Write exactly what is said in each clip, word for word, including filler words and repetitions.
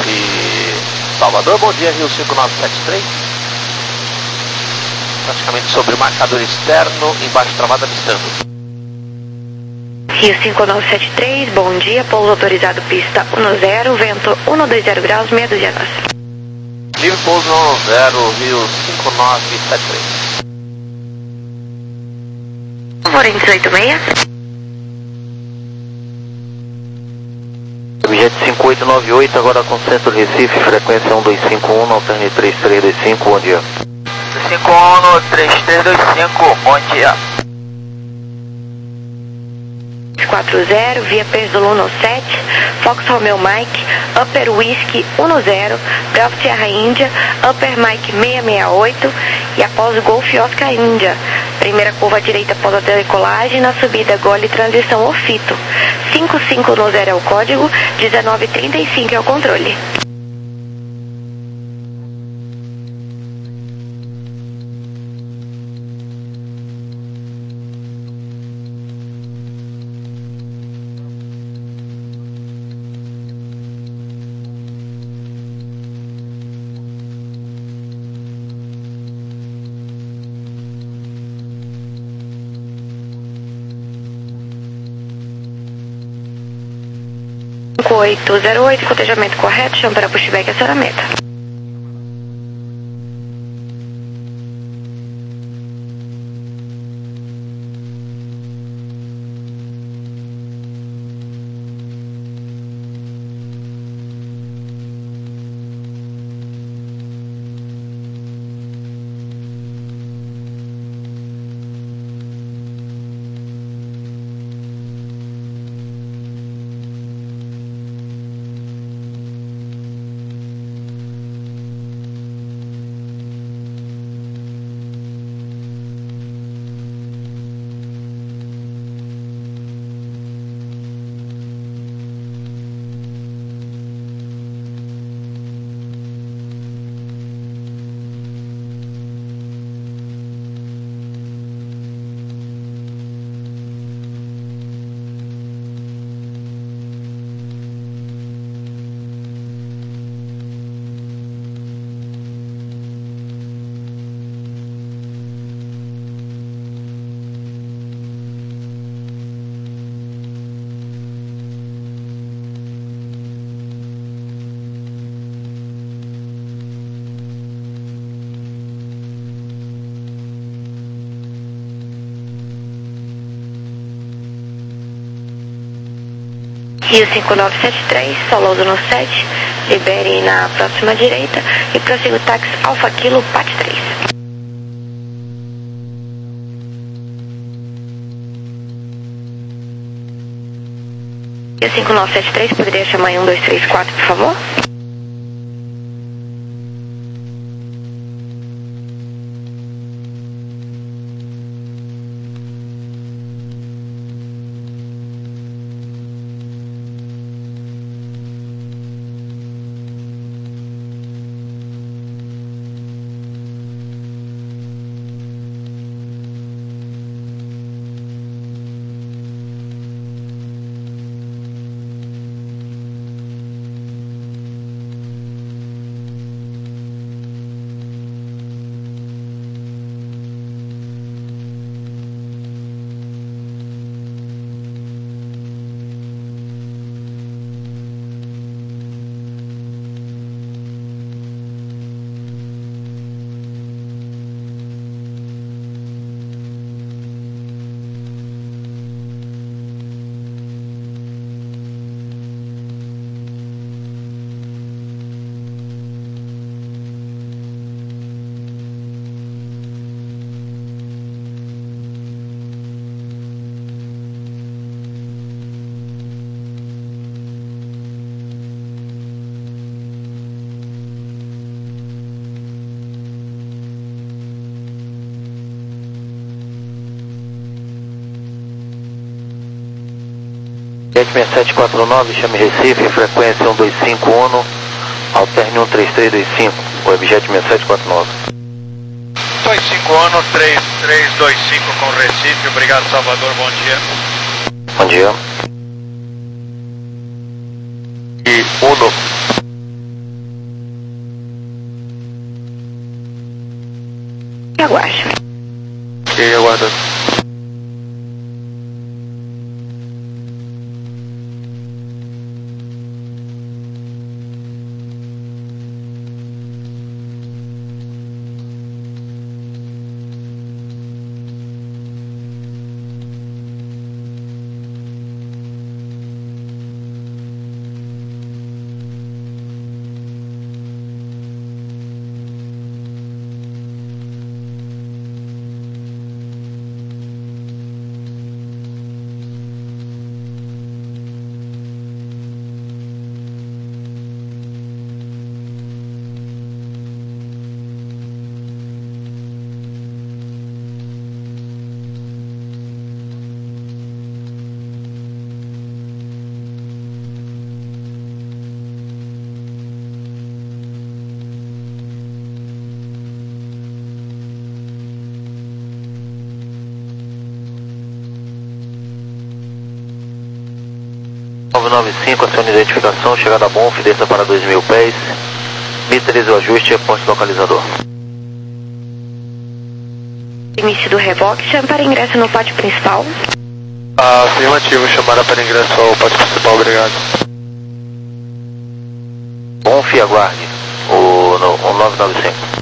Salvador, bom dia, Rio cinco nove sete três. Praticamente sobre o marcador externo, embaixo travada, avistando. Rio cinco nove sete três, bom dia, pouso autorizado pista um zero, vento cento e vinte graus, meia dúzia nós. Livre pouso um zero, Rio cinco nove sete três. Favorente oito seis. Objeto cinco oito nove oito, agora com centro Recife, frequência um dois cinco um, alterne três três dois cinco, bom dia. cinco um, três três dois cinco, bom dia. quatro zero, via Persolo um sete, Fox Romeo Mike, Upper Whiskey um zero, Bravo Sierra Índia, Upper Mike seiscentos e sessenta e oito e após o Golf Oscar Índia. Primeira curva à direita após a decolagem, na subida Gole transição Ofito. cinco cinco no zero é o código, dezenove trinta e cinco é o controle. cinco oito zero oito, cotejamento correto, chama para pushback, acionamento. Rio cinco nove sete três, Soloso no sete, libere na próxima direita e prossiga o táxi Alfa Kilo P A T três. Rio cinco nove sete três, poderia chamar em um dois três quatro, por favor? sete seis sete quatro nove, chame Recife, frequência um dois cinco um, alterne um três três dois cinco, o objeto seis sete quatro nove. dois cinco um, três três dois cinco com Recife, obrigado Salvador, bom dia. Bom dia. E Uno. aguardando. nove nove cinco, acione de identificação, chegada a Bonf, desça para dois mil pés. Míteres, o ajuste, ponte localizador. Início do reboque, chama para ingresso no pátio principal. Afirmativo, chamada para ingresso ao pátio principal, obrigado. Bonf, aguarde, o, no, o nove nove cinco.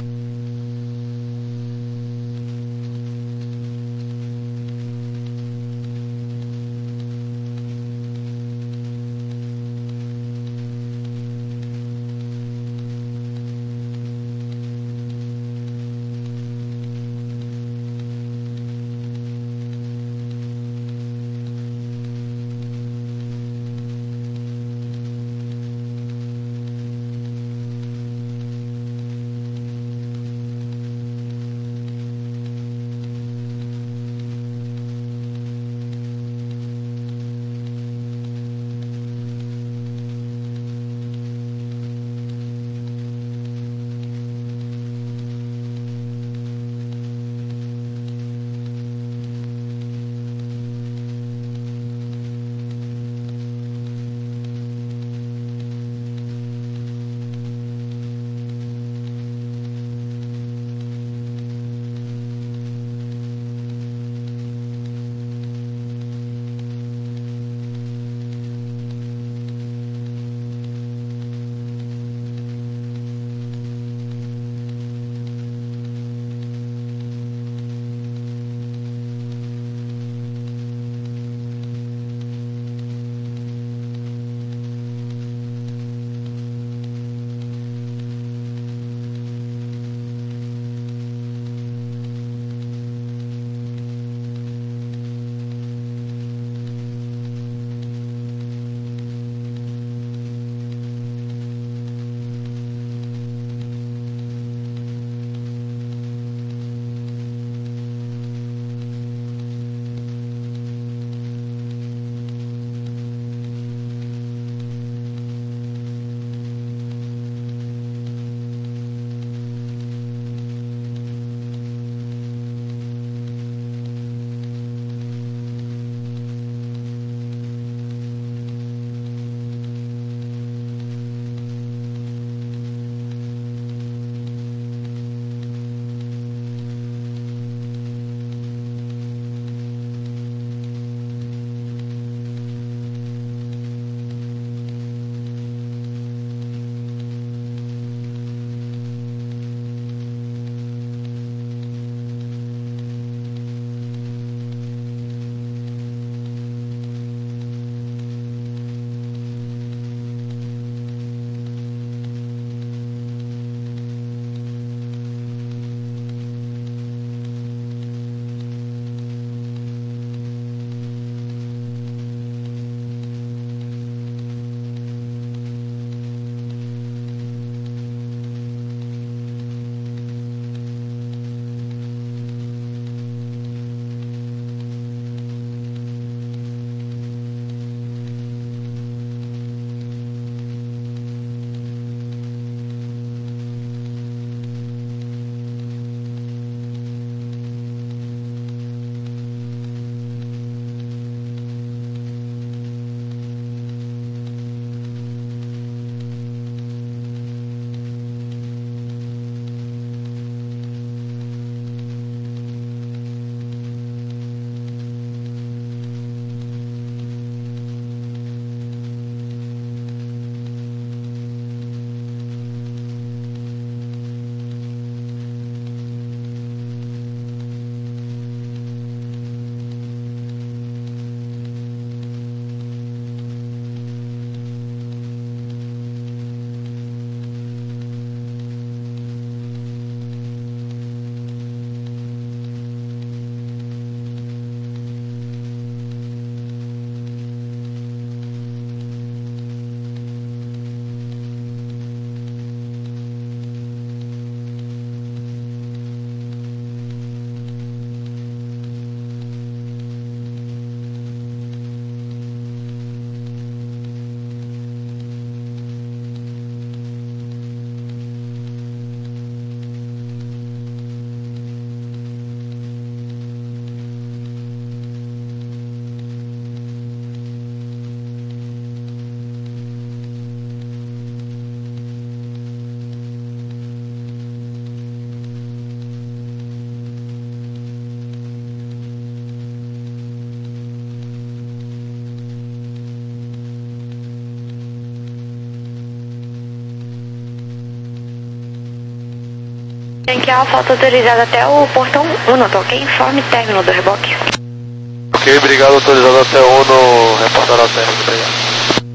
Nubank Alfa, auto autorizado até o portão um, tá ok? Informe término do reboque. Ok, obrigado, autorizado até o no reportar ao término, obrigado.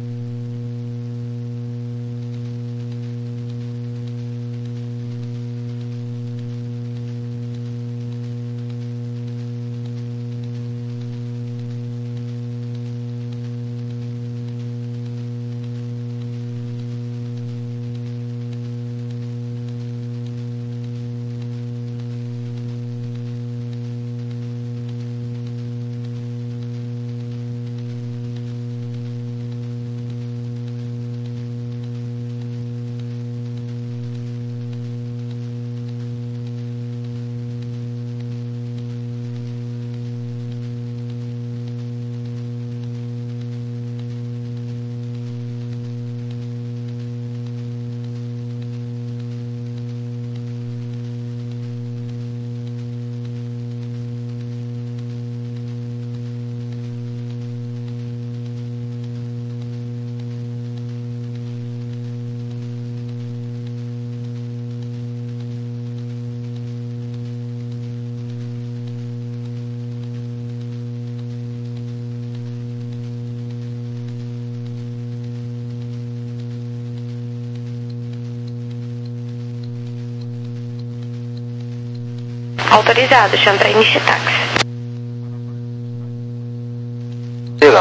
Autorizado, chama para início de táxi. Diga.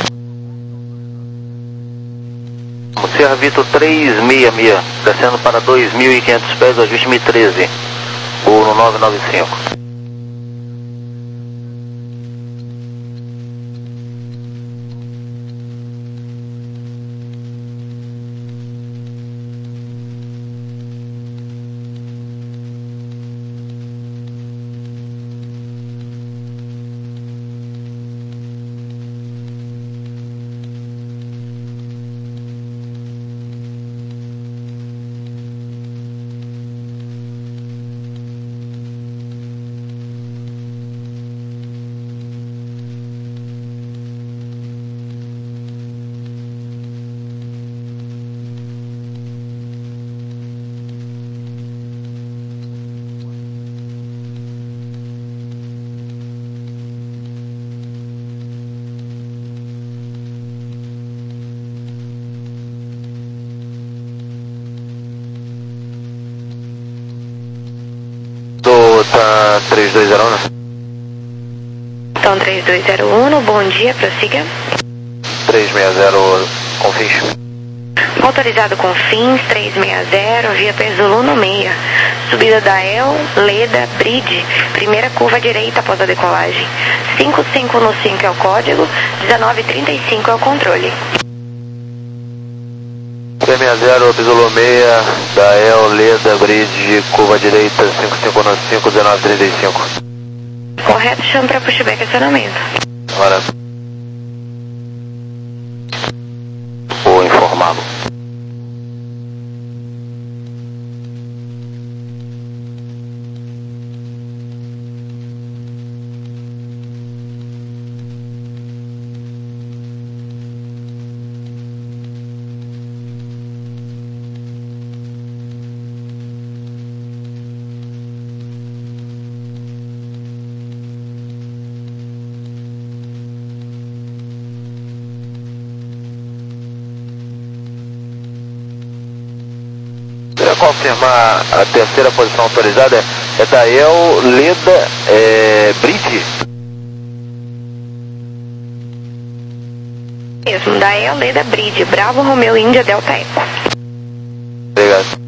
Sierra Vitor trezentos e sessenta e seis, descendo para dois mil e quinhentos pés, ajuste-me treze, voo no nove nove cinco. Tá três dois zero um, né? Então três dois zero um, bom dia, prossiga. três seis zero com fins. Autorizado com fins, três seis zero, via Perzulu no meia. Subida da El, Leda, Bridge, primeira curva direita após a decolagem. cinco cinco no cinco é o código, dezenove trinta e cinco é o controle. três seis zero, Perzulu meia, da El, Leda, Bridge, curva direita, cinco cinco no cinco, dezenove trinta e cinco. Correto, chama para pushback acionamento. Agora. Vou informá-lo. Confirmar a terceira posição autorizada é da El, Leda, é, Bridge. Mesmo, da El, Leda, Bridge, Bravo, Romeo, Índia, Delta, Eco. Obrigado.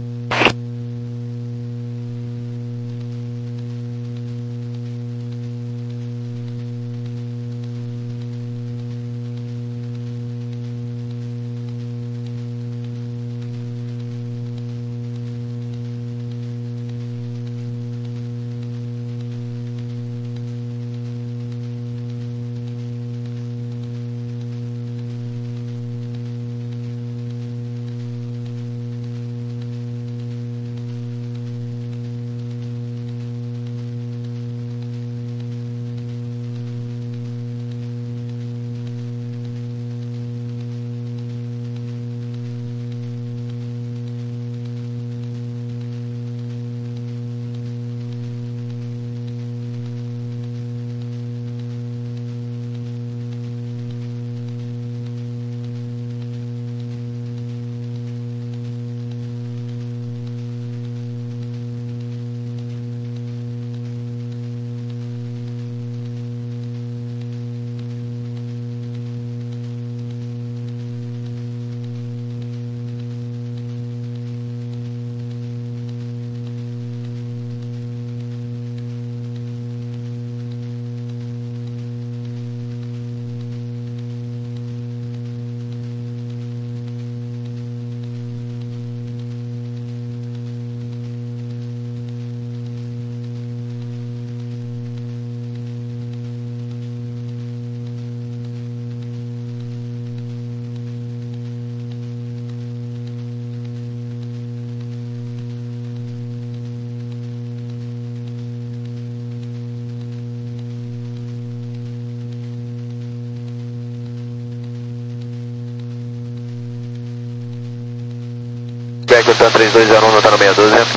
Tan três dois zero um, não tá no meia dúzia.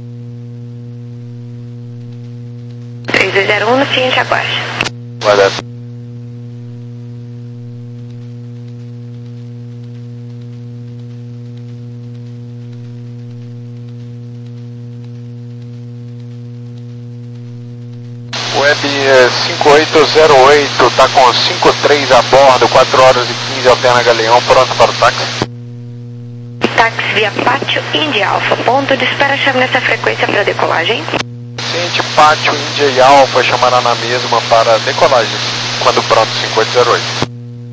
três dois zero um, no ciente, aguarde. Guardado. Web é, cinco oito zero oito, tá com cinco três a bordo, quatro horas e quinze, alterna Galeão, pronto para o táxi. Táxi via Pátio India Alfa, ponto de espera, chame nessa frequência para decolagem. Ciente, Pátio, Índia e Alfa chamará na mesma para decolagem, quando pronto, cinco oito zero oito.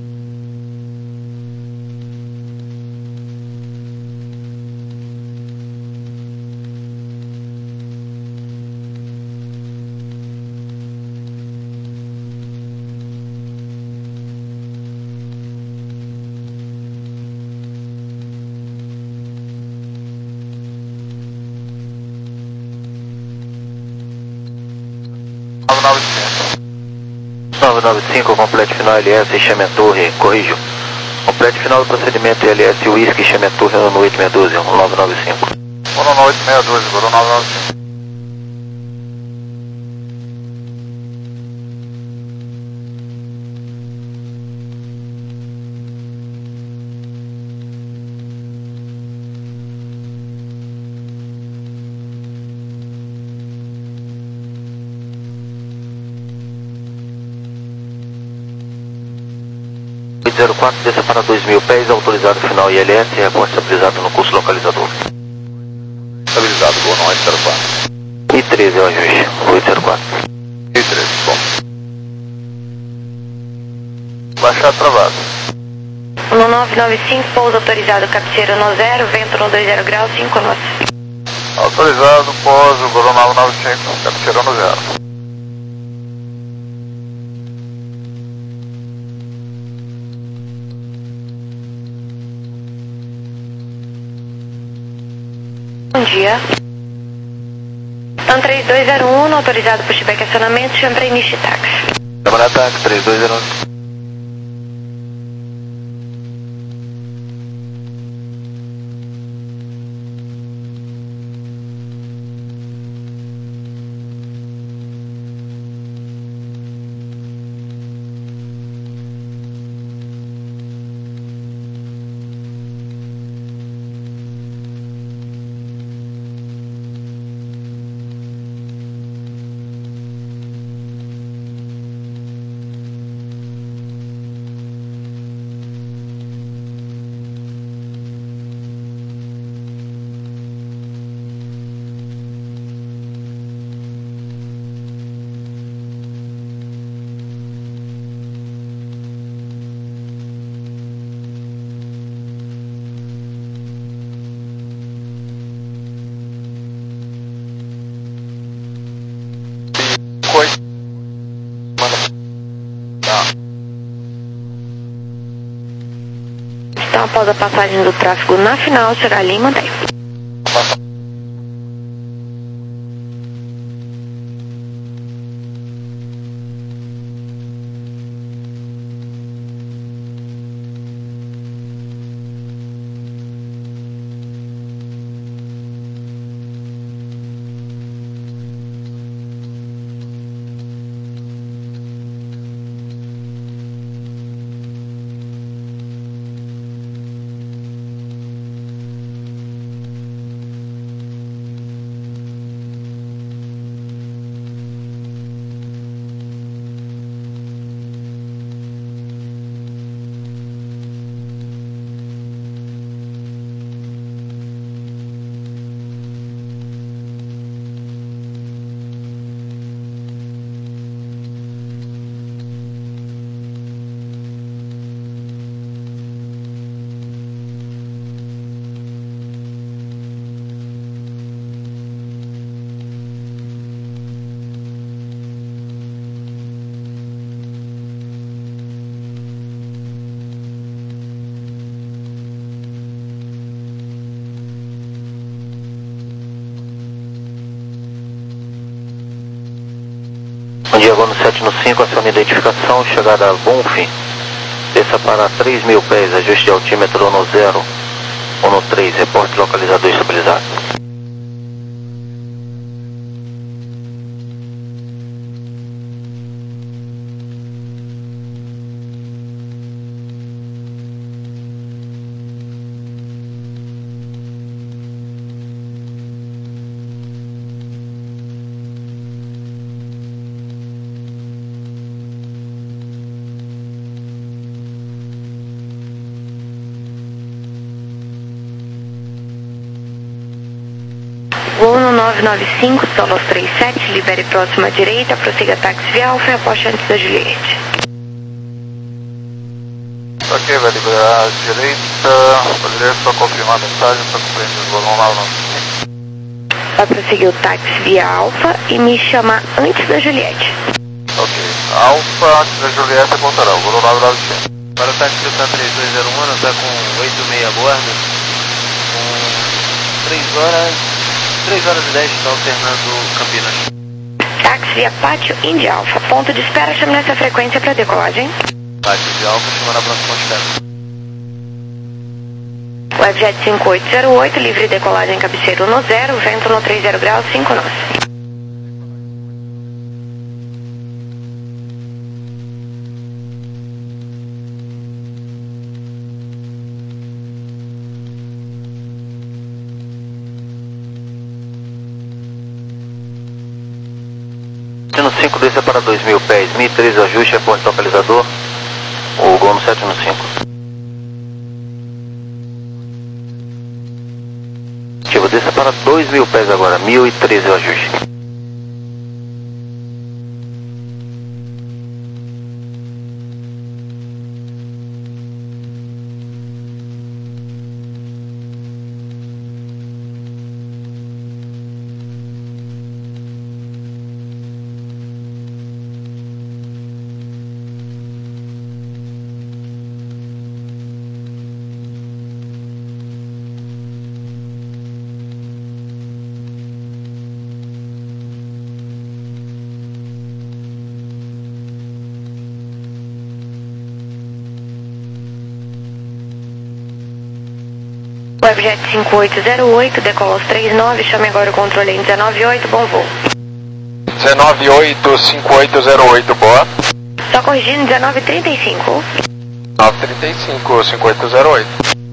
nove nove cinco. nove nove cinco, complete final L S, Xamen Torre, corrijo. Complete final do procedimento L S, Whisky, Xamen Torre, no oito meia dúzia, nove nove cinco. no oito meia dúzia, nove nove cinco. oito zero quatro, desça para dois mil pés, autorizado final I L S, reporte estabilizado no curso localizador. Estabilizado, Gol no oito zero quatro. I treze é o ajuste, oito zero quatro. I treze, bom. Baixar travado. No nove nove cinco, pouso autorizado, cabeceira no zero, vento no dois zero graus, cinco nós. Autorizado, pouso, Gol nove nove cinco, cabeceira no zero. Bom dia. Tan três dois zero um, autorizado pushback acionamento, chame para início de táxi. Chama na táxi, três dois zero um. Então, após a passagem do tráfego na final, será ali e mantém. Bom dia, Gono sete no cinco, aciona identificação, chegada a Bonfim. Desça para três mil pés, ajuste de altímetro no zero. um no três, reporte localizador estabilizado. Voo no nove nove cinco, Solos trinta e sete, libere próxima à direita, prossiga táxi via Alfa e aposte antes da Juliette. Ok, vai liberar a direita, poderia só confirmar a mensagem, está cumprindo o volume nove nove cinco. Vai prosseguir o táxi via Alfa e me chamar antes da Juliette. Ok, Alfa, antes da Juliette apontará, o volume nove nove cinco. Para o táxi do K três dois zero um, está com oito e meia a bordo, com três horas, três horas e dez, está alternando Campinas. Táxi via Pátio Indy Alfa, ponto de espera, chame nessa frequência para decolagem. Pátio de Alfa, chama na próxima espera. Webjet cinco oito zero oito, livre decolagem cabeceiro no zero, vento no trinta graus, cinco nós. No cinco, desça para dois mil pés, mil e treze, ajuste, reporte localizador. O Gol no sete no cinco. Ativo, desça para dois mil pés agora, mil e treze o ajuste. Webjet cinco oito zero oito, decola aos trinta e nove, chame agora o controle em dezenove oito, bom voo. dezenove oito, cinco oito zero oito, boa. Só corrigindo, dezenove trinta e cinco. nove trinta e cinco, cinco oito zero oito.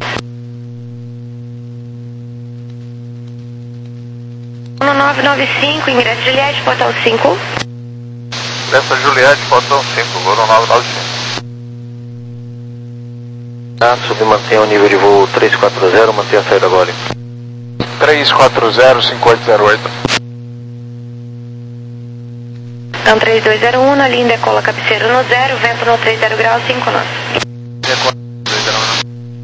No nove nove cinco, ingresso Juliette, portão cinco. Dessa Juliette, portão cinco, voo no nove nove cinco. Tá, submantenha o nível de voo três quatro zero, mantenha a saída agora. três quatro zero, cinco oito zero oito. Então três dois zero um, na linha decola cabeceiro no zero, vento no trinta graus, cinco nós. Decola dois zero um.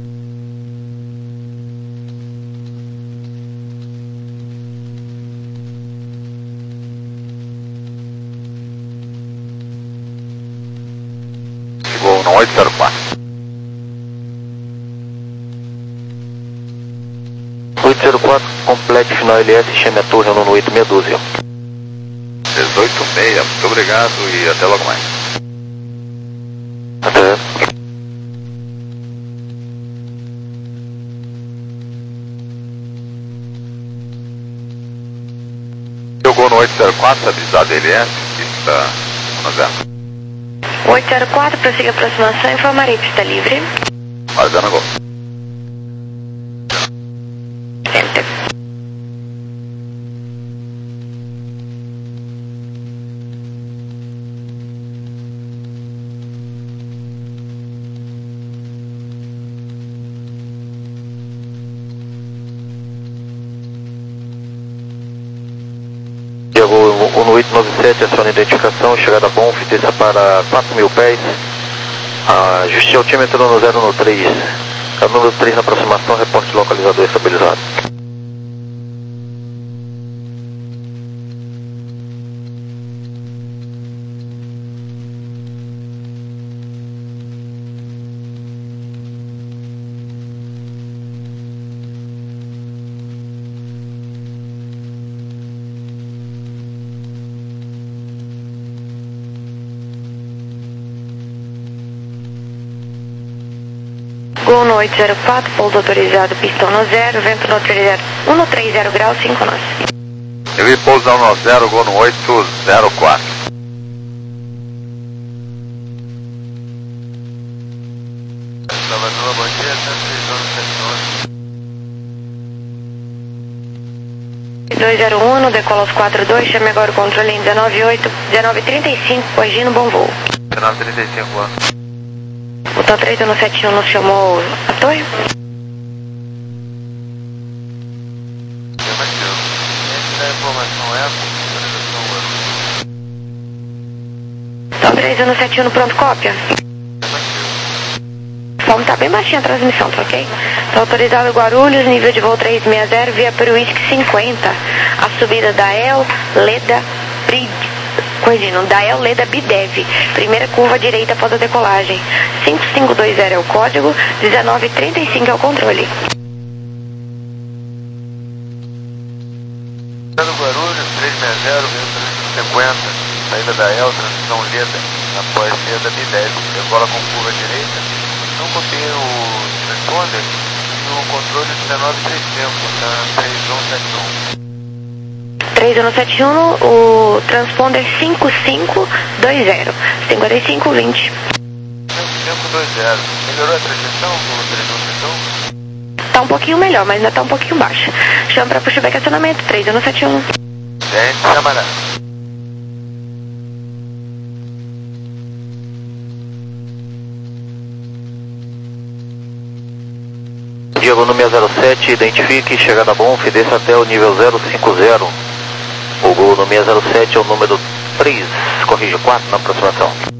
Voo no oito zero quatro. oito zero quatro, complete final L S, chame a torre no oito seis um dois. dezoito seis, muito obrigado e até logo mais. Até. Jogou no oito zero quatro, avisado L S, que está fazendo. oito zero quatro, prossiga a aproximação, informarei pista livre. Fazendo agora. Enter. O no oito nove sete, aciona a identificação, chegada bom, desça para quatro mil pés. Ajuste altímetro no zero no três. Número três na aproximação, reporte localizador estabilizado. Gol no oito zero quatro, pouso autorizado, pistão no zero, vento no trinta graus, cinco nós. Ele pouso no zero, gol no oito zero quatro. Salvador, bom dia, cento e seis dois zero um, decola aos quatro dois, chame agora o controle em dezenove oito, dezenove trinta e cinco, corrigindo, bom voo. dezenove trinta e cinco, boa. Botão três um sete um nos chamou a torre? Tem mais tempo. Essa da informação é a autorização. Botão três um sete um, pronto, cópia? Como tá bem baixinha a transmissão, tá ok? Tá autorizado Guarulhos, nível de voo trezentos e sessenta, via Peruísque cinquenta. A subida da El Leda Brid. Corrigindo, da El Leda Bidev. Primeira curva direita após a decolagem. cinco cinco dois zero é o código, dezenove trinta e cinco é o controle. Guarulhos, trezentos e sessenta, via trezentos e cinquenta. Saída da El, transição Leda. Após Leda Bidev. Decola com curva direita. Não copiei o transponder no controle dezenove trinta e cinco, tá? três um sete um. três um sete um, o transponder cinco cinco dois zero, cinquenta e cinco vinte. cinco cinco dois zero. Melhorou a transmissão com o três um sete um? Tá um pouquinho melhor, mas ainda tá um pouquinho baixa. Chama para pushback acionamento, três um sete um. Gente, camarada. Diego no seis zero sete, identifique, chegada bom, desça até o nível zero cinco zero. O gol no seis zero sete é o número três, corrige quatro na aproximação.